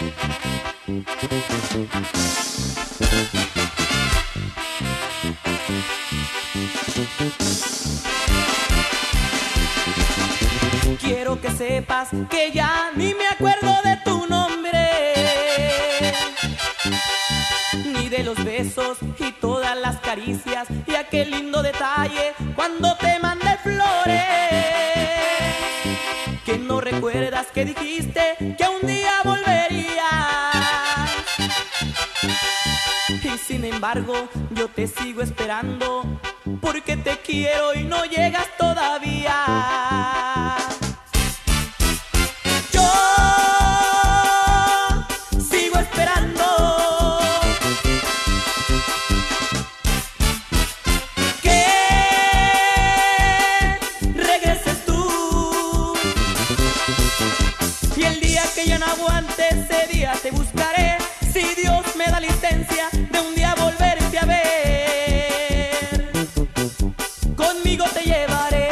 Quiero que sepas que ya ni me acuerdo de tu nombre, ni de los besos y todas las caricias y aquel lindo detalle cuando te mandé flores. Que no recuerdas que dijiste que un día volverías, y sin embargo yo te sigo esperando porque te quiero y no llegas todavía. Yo sigo esperando que regreses tú, y el día que ya no aguante, ese día te buscaré. Si Dios me da licencia de un día volverte a ver, conmigo te llevaré.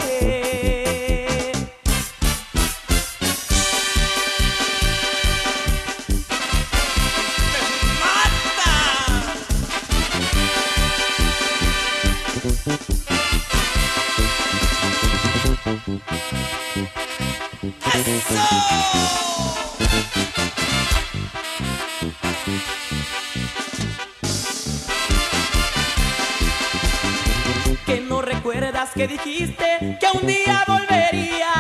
¡Eso! Que no recuerdas que dijiste que un día volvería,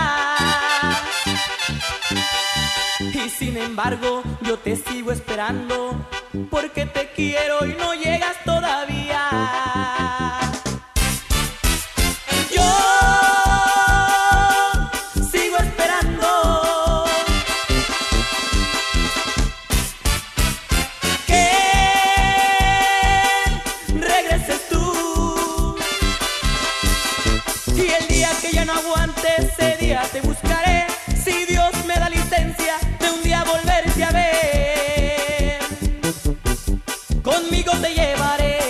y sin embargo yo te sigo esperando porque te quiero y no llegas todavía. Yo sigo esperando que regreses tú, y el día que ya no aguante, ese día te buscaré. Si Dios me da licencia de un día volverte a ver, conmigo te llevaré.